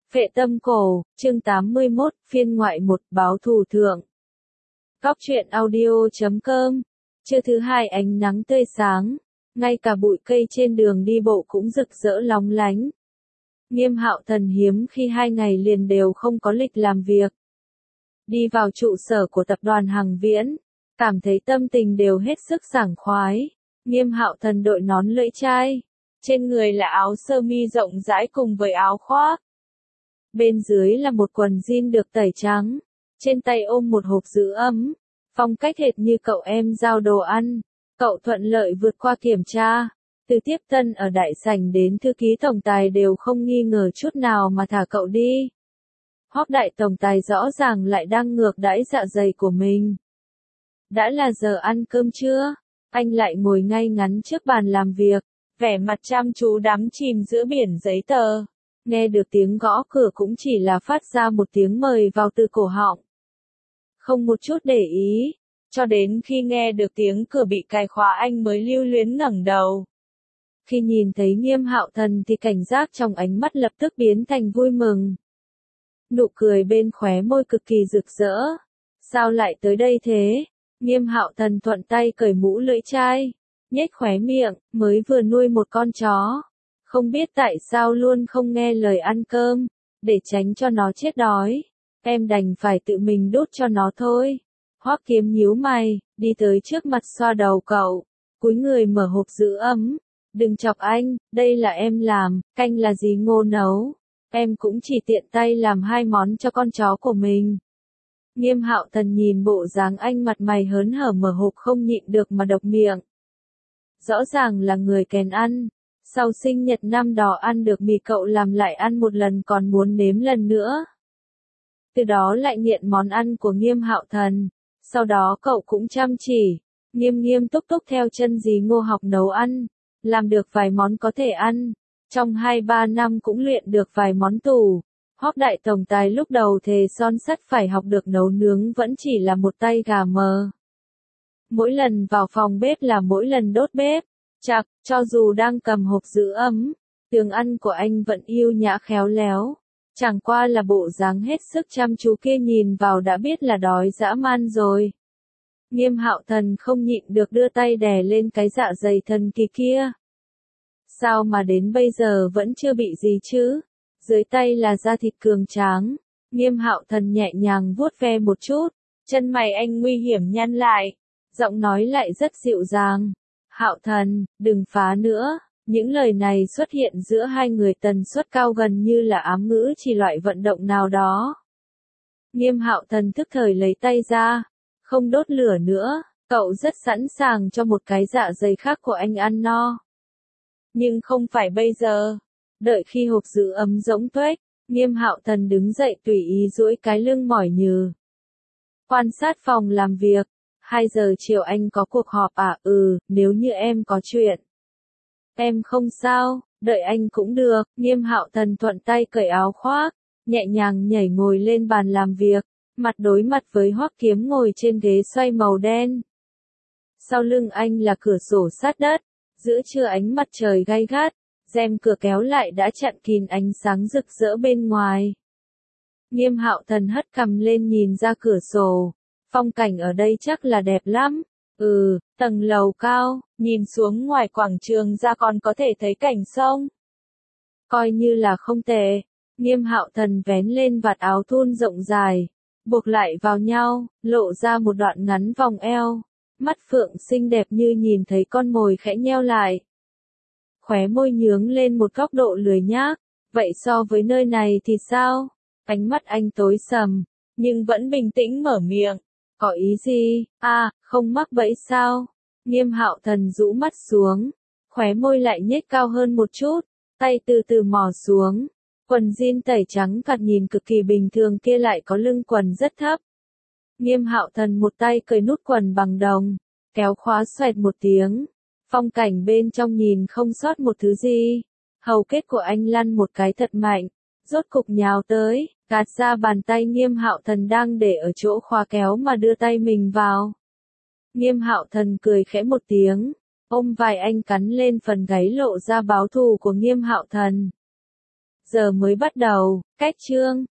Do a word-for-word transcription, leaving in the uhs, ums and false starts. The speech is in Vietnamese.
Phệ tâm cổ, chương tám mươi mốt, phiên ngoại một, báo thù thượng. Góc truyện audio chấm com, trưa thứ hai ánh nắng tươi sáng, ngay cả bụi cây trên đường đi bộ cũng rực rỡ lóng lánh. Nghiêm Hạo Thần hiếm khi hai ngày liền đều không có lịch làm việc. Đi vào trụ sở của tập đoàn Hằng Viễn, cảm thấy tâm tình đều hết sức sảng khoái. Nghiêm Hạo Thần đội nón lưỡi chai, trên người là áo sơ mi rộng rãi cùng với áo khoác. Bên dưới là một quần jean được tẩy trắng, trên tay ôm một hộp giữ ấm, phong cách hệt như cậu em giao đồ ăn. Cậu thuận lợi vượt qua kiểm tra, từ tiếp tân ở đại sảnh đến thư ký tổng tài đều không nghi ngờ chút nào mà thả cậu đi. Hoắc đại tổng tài rõ ràng lại đang ngược đãi dạ dày của mình. Đã là giờ ăn cơm chưa? Anh lại ngồi ngay ngắn trước bàn làm việc, vẻ mặt chăm chú đắm chìm giữa biển giấy tờ. Nghe được tiếng gõ cửa cũng chỉ là phát ra một tiếng mời vào từ cổ họng. Không một chút để ý, cho đến khi nghe được tiếng cửa bị cài khóa anh mới lưu luyến ngẩng đầu. Khi nhìn thấy Nghiêm Hạo Thần thì cảnh giác trong ánh mắt lập tức biến thành vui mừng. Nụ cười bên khóe môi cực kỳ rực rỡ. Sao lại tới đây thế? Nghiêm Hạo Thần thuận tay cởi mũ lưỡi chai, nhếch khóe miệng, mới vừa nuôi một con chó. Không biết tại sao luôn không nghe lời ăn cơm, để tránh cho nó chết đói. Em đành phải tự mình đút cho nó thôi. Hoắc Kiếm nhíu mày, đi tới trước mặt xoa đầu cậu, cúi người mở hộp giữ ấm. Đừng chọc anh, đây là em làm, canh là gì Ngô nấu. Em cũng chỉ tiện tay làm hai món cho con chó của mình. Nghiêm Hạo Thần nhìn bộ dáng anh mặt mày hớn hở mở hộp không nhịn được mà độc miệng. Rõ ràng là người kén ăn. Sau sinh nhật năm đó ăn được mì cậu làm lại ăn một lần còn muốn nếm lần nữa. Từ đó lại nghiện món ăn của Nghiêm Hạo Thần. Sau đó cậu cũng chăm chỉ, nghiêm nghiêm túc túc theo chân dì Ngô học nấu ăn, làm được vài món có thể ăn. Trong hai ba năm cũng luyện được vài món tủ. Hoắc đại tổng tài lúc đầu thề son sắt phải học được nấu nướng vẫn chỉ là một tay gà mờ. Mỗi lần vào phòng bếp là mỗi lần đốt bếp. Chạc, cho dù đang cầm hộp giữ ấm, tướng ăn của anh vẫn yêu nhã khéo léo. Chẳng qua là bộ dáng hết sức chăm chú kia nhìn vào đã biết là đói dã man rồi. Nghiêm Hạo Thần không nhịn được đưa tay đè lên cái dạ dày thần kỳ kia. Sao mà đến bây giờ vẫn chưa bị gì chứ? Dưới tay là da thịt cường tráng. Nghiêm Hạo Thần nhẹ nhàng vuốt ve một chút, chân mày anh nguy hiểm nhăn lại, giọng nói lại rất dịu dàng. Hạo Thần, đừng phá nữa. Những lời này xuất hiện giữa hai người tần suất cao gần như là ám ngữ chỉ loại vận động nào đó. Nghiêm Hạo Thần tức thời lấy tay ra, không đốt lửa nữa, cậu rất sẵn sàng cho một cái dạ dày khác của anh ăn no. Nhưng không phải bây giờ. Đợi khi hộp giữ ấm rỗng tuếch, Nghiêm Hạo Thần đứng dậy tùy ý duỗi cái lưng mỏi nhừ. Quan sát phòng làm việc. Hai giờ chiều anh có cuộc họp à? Ừ, nếu như em có chuyện. Em không sao, đợi anh cũng được. Nghiêm Hạo Thần thuận tay cởi áo khoác, nhẹ nhàng nhảy ngồi lên bàn làm việc, mặt đối mặt với Hoắc Kiếm ngồi trên ghế xoay màu đen. Sau lưng anh là cửa sổ sát đất, giữa trưa ánh mặt trời gay gắt, rèm cửa kéo lại đã chặn kín ánh sáng rực rỡ bên ngoài. Nghiêm Hạo Thần hất cằm lên nhìn ra cửa sổ. Phong cảnh ở đây chắc là đẹp lắm. Ừ, tầng lầu cao, nhìn xuống ngoài quảng trường ra còn có thể thấy cảnh sông. Coi như là không tệ. Nghiêm Hạo Thần vén lên vạt áo thun rộng dài, buộc lại vào nhau, lộ ra một đoạn ngắn vòng eo. Mắt phượng xinh đẹp như nhìn thấy con mồi khẽ nheo lại. Khóe môi nhướng lên một góc độ lười nhác. Vậy so với nơi này thì sao? Ánh mắt anh tối sầm, nhưng vẫn bình tĩnh mở miệng. Có ý gì? À, không mắc bẫy sao? Nghiêm Hạo Thần rũ mắt xuống, khóe môi lại nhếch cao hơn một chút, tay từ từ mò xuống. Quần jean tẩy trắng cạt nhìn cực kỳ bình thường kia lại có lưng quần rất thấp. Nghiêm Hạo Thần một tay cởi nút quần bằng đồng, kéo khóa xoẹt một tiếng. Phong cảnh bên trong nhìn không sót một thứ gì. Hầu kết của anh lăn một cái thật mạnh, rốt cục nhào tới, gạt ra bàn tay Nghiêm Hạo Thần đang để ở chỗ khóa kéo mà đưa tay mình vào. Nghiêm Hạo Thần cười khẽ một tiếng, ôm vai anh cắn lên phần gáy lộ ra báo thù của Nghiêm Hạo Thần. giờ mới bắt đầu, cách chương